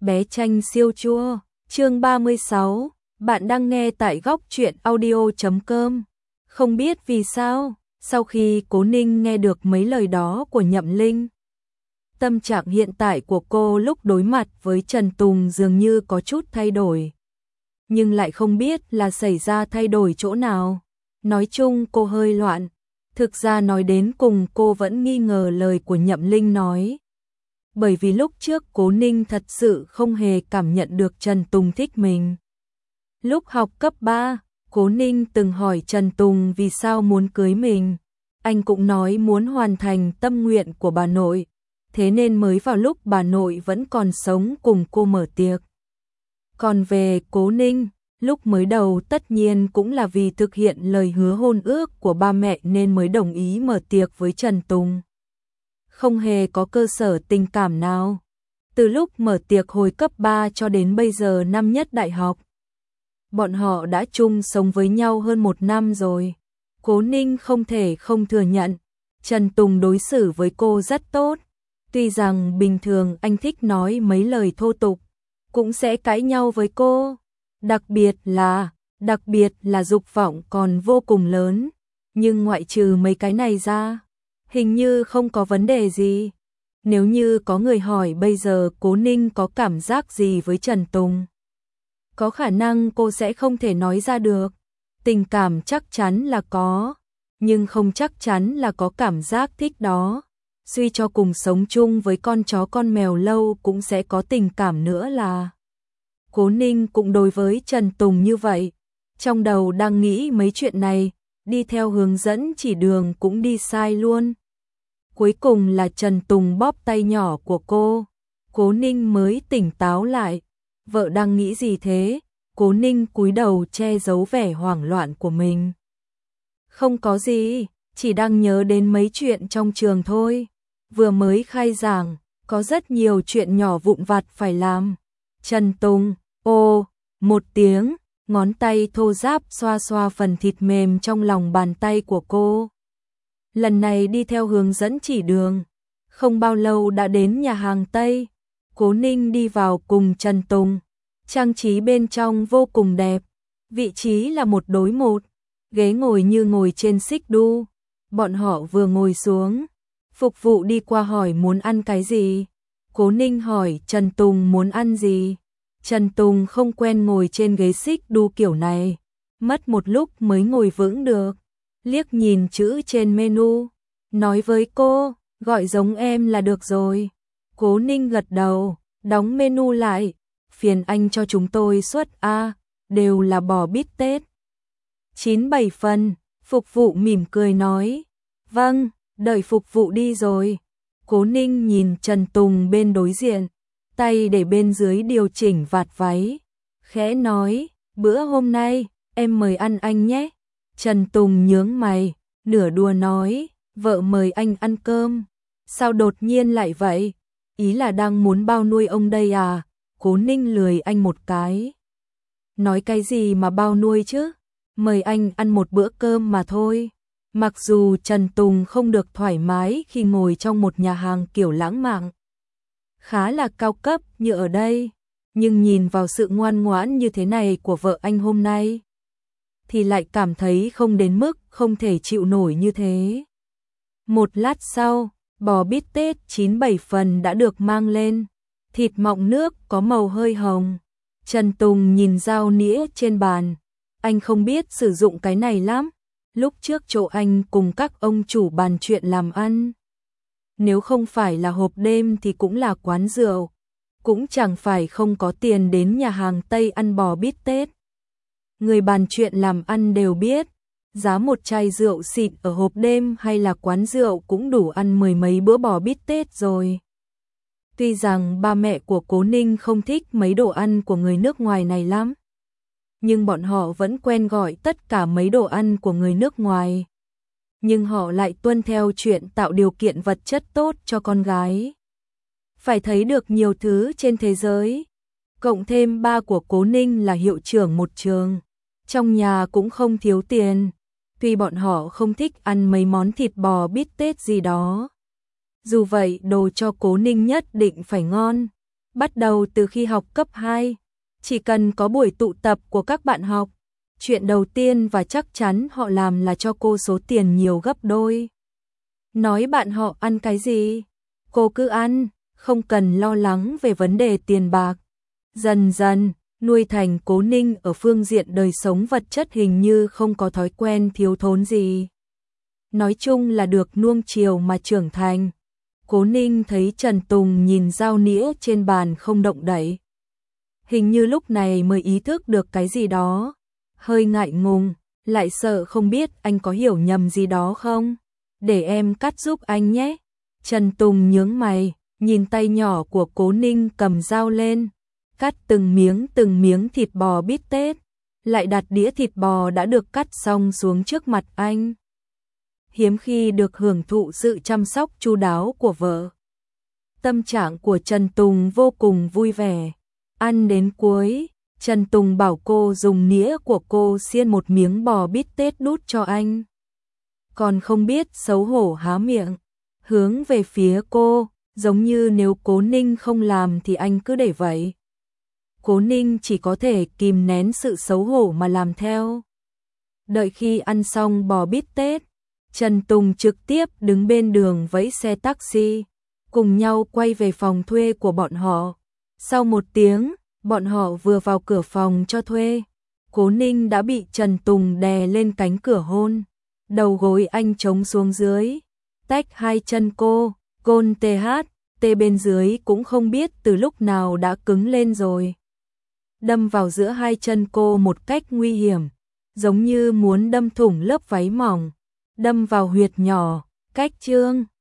Bé Tranh siêu chua, chương 36, bạn đang nghe tại góc truyện audio.com. Không biết vì sao, sau khi Cố Ninh nghe được mấy lời đó của Nhậm Linh, tâm trạng hiện tại của cô lúc đối mặt với Trần Tùng dường như có chút thay đổi. Nhưng lại không biết là xảy ra thay đổi chỗ nào. Nói chung cô hơi loạn. Thực ra nói đến cùng cô vẫn nghi ngờ lời của Nhậm Linh nói. Bởi vì lúc trước Cố Ninh thật sự không hề cảm nhận được Trần Tùng thích mình. Lúc học cấp 3, Cố Ninh từng hỏi Trần Tùng vì sao muốn cưới mình. Anh cũng nói muốn hoàn thành tâm nguyện của bà nội. Thế nên mới vào lúc bà nội vẫn còn sống cùng cô mở tiệc. Còn về Cố Ninh, lúc mới đầu tất nhiên cũng là vì thực hiện lời hứa hôn ước của ba mẹ nên mới đồng ý mở tiệc với Trần Tùng. Không hề có cơ sở tình cảm nào. Từ lúc mở tiệc hồi cấp 3 cho đến bây giờ năm nhất đại học, bọn họ đã chung sống với nhau hơn 1 năm rồi. Cố Ninh không thể không thừa nhận, Trần Tùng đối xử với cô rất tốt. Tuy rằng bình thường anh thích nói mấy lời thô tục, cũng sẽ cãi nhau với cô. Đặc biệt là dục vọng còn vô cùng lớn. Nhưng ngoại trừ mấy cái này ra, hình như không có vấn đề gì. Nếu như có người hỏi bây giờ Cố Ninh có cảm giác gì với Trần Tùng, có khả năng cô sẽ không thể nói ra được. Tình cảm chắc chắn là có, nhưng không chắc chắn là có cảm giác thích đó. Suy cho cùng sống chung với con chó con mèo lâu cũng sẽ có tình cảm nữa là. Cố Ninh cũng đối với Trần Tùng như vậy. Trong đầu đang nghĩ mấy chuyện này, đi theo hướng dẫn chỉ đường cũng đi sai luôn. Cuối cùng là Trần Tùng bóp tay nhỏ của cô. Cố Ninh mới tỉnh táo lại. Vợ đang nghĩ gì thế? Cố Ninh cúi đầu che giấu vẻ hoảng loạn của mình. Không có gì, chỉ đang nhớ đến mấy chuyện trong trường thôi. Vừa mới khai giảng, có rất nhiều chuyện nhỏ vụn vặt phải làm. Trần Tùng, một tiếng, ngón tay thô ráp xoa xoa phần thịt mềm trong lòng bàn tay của cô. Lần này đi theo hướng dẫn chỉ đường, không bao lâu đã đến nhà hàng Tây. Cố Ninh đi vào cùng Trần Tùng, trang trí bên trong vô cùng đẹp. Vị trí là 1:1, ghế ngồi như ngồi trên xích đu. Bọn họ vừa ngồi xuống, phục vụ đi qua hỏi muốn ăn cái gì. Cố Ninh hỏi Trần Tùng muốn ăn gì. Trần Tùng không quen ngồi trên ghế xích đu kiểu này, mất một lúc mới ngồi vững được. Liếc nhìn chữ trên menu, nói với cô, gọi giống em là được rồi. Cố Ninh gật đầu, đóng menu lại, phiền anh cho chúng tôi suất A, đều là bò bít tết. 9-7 phần, phục vụ mỉm cười nói, vâng, đợi phục vụ đi rồi. Cố Ninh nhìn Trần Tùng bên đối diện, tay để bên dưới điều chỉnh vạt váy, khẽ nói, bữa hôm nay, em mời ăn anh nhé. Trần Tùng nhướng mày, nửa đùa nói, vợ mời anh ăn cơm. Sao đột nhiên lại vậy? Ý là đang muốn bao nuôi ông đây à? Cố Ninh lười anh một cái. Nói cái gì mà bao nuôi chứ? Mời anh ăn một bữa cơm mà thôi. Mặc dù Trần Tùng không được thoải mái khi ngồi trong một nhà hàng kiểu lãng mạn, khá là cao cấp như ở đây, nhưng nhìn vào sự ngoan ngoãn như thế này của vợ anh hôm nay, thì lại cảm thấy không đến mức không thể chịu nổi như thế. Một lát sau, bò bít tết 9-7 phần đã được mang lên, thịt mọng nước có màu hơi hồng. Trần Tùng nhìn dao nĩa trên bàn, anh không biết sử dụng cái này lắm. Lúc trước chỗ anh cùng các ông chủ bàn chuyện làm ăn, nếu không phải là hộp đêm thì cũng là quán rượu, cũng chẳng phải không có tiền đến nhà hàng Tây ăn bò bít tết. Người bàn chuyện làm ăn đều biết, giá một chai rượu xịn ở hộp đêm hay là quán rượu cũng đủ ăn 10 mấy bữa bò bít tết rồi. Tuy rằng ba mẹ của Cố Ninh không thích mấy đồ ăn của người nước ngoài này lắm, nhưng bọn họ vẫn quen gọi tất cả mấy đồ ăn của người nước ngoài. Nhưng họ lại tuân theo chuyện tạo điều kiện vật chất tốt cho con gái. Phải thấy được nhiều thứ trên thế giới. Cộng thêm ba của Cố Ninh là hiệu trưởng một trường, trong nhà cũng không thiếu tiền. Tuy bọn họ không thích ăn mấy món thịt bò bít tết gì đó, dù vậy đồ cho Cố Ninh nhất định phải ngon. Bắt đầu từ khi học cấp 2, chỉ cần có buổi tụ tập của các bạn học, chuyện đầu tiên và chắc chắn họ làm là cho cô số tiền nhiều gấp đôi. Nói bạn họ ăn cái gì? Cô cứ ăn, không cần lo lắng về vấn đề tiền bạc. Dần dần, nuôi thành Cố Ninh ở phương diện đời sống vật chất hình như không có thói quen thiếu thốn gì. Nói chung là được nuông chiều mà trưởng thành. Cố Ninh thấy Trần Tùng nhìn dao nĩa trên bàn không động đậy. Hình như lúc này mới ý thức được cái gì đó. Hơi ngại ngùng, lại sợ không biết anh có hiểu nhầm gì đó không. Để em cắt giúp anh nhé. Trần Tùng nhướng mày, nhìn tay nhỏ của Cố Ninh cầm dao lên. Cắt từng miếng thịt bò bít tết. Lại đặt đĩa thịt bò đã được cắt xong xuống trước mặt anh. Hiếm khi được hưởng thụ sự chăm sóc chu đáo của vợ. Tâm trạng của Trần Tùng vô cùng vui vẻ. Ăn đến cuối, Trần Tùng bảo cô dùng nĩa của cô xiên một miếng bò bít tết đút cho anh. Còn không biết xấu hổ há miệng, hướng về phía cô, giống như nếu Cố Ninh không làm thì anh cứ để vậy. Cố Ninh chỉ có thể kìm nén sự xấu hổ mà làm theo. Đợi khi ăn xong bò bít tết, Trần Tùng trực tiếp đứng bên đường vẫy xe taxi, cùng nhau quay về phòng thuê của bọn họ. Sau 1 tiếng, bọn họ vừa vào cửa phòng cho thuê, Cố Ninh đã bị Trần Tùng đè lên cánh cửa hôn. Đầu gối anh trống xuống dưới, tách hai chân cô, gôn tê bên dưới cũng không biết từ lúc nào đã cứng lên rồi. Đâm vào giữa hai chân cô một cách nguy hiểm, giống như muốn đâm thủng lớp váy mỏng, đâm vào huyệt nhỏ, cách trương.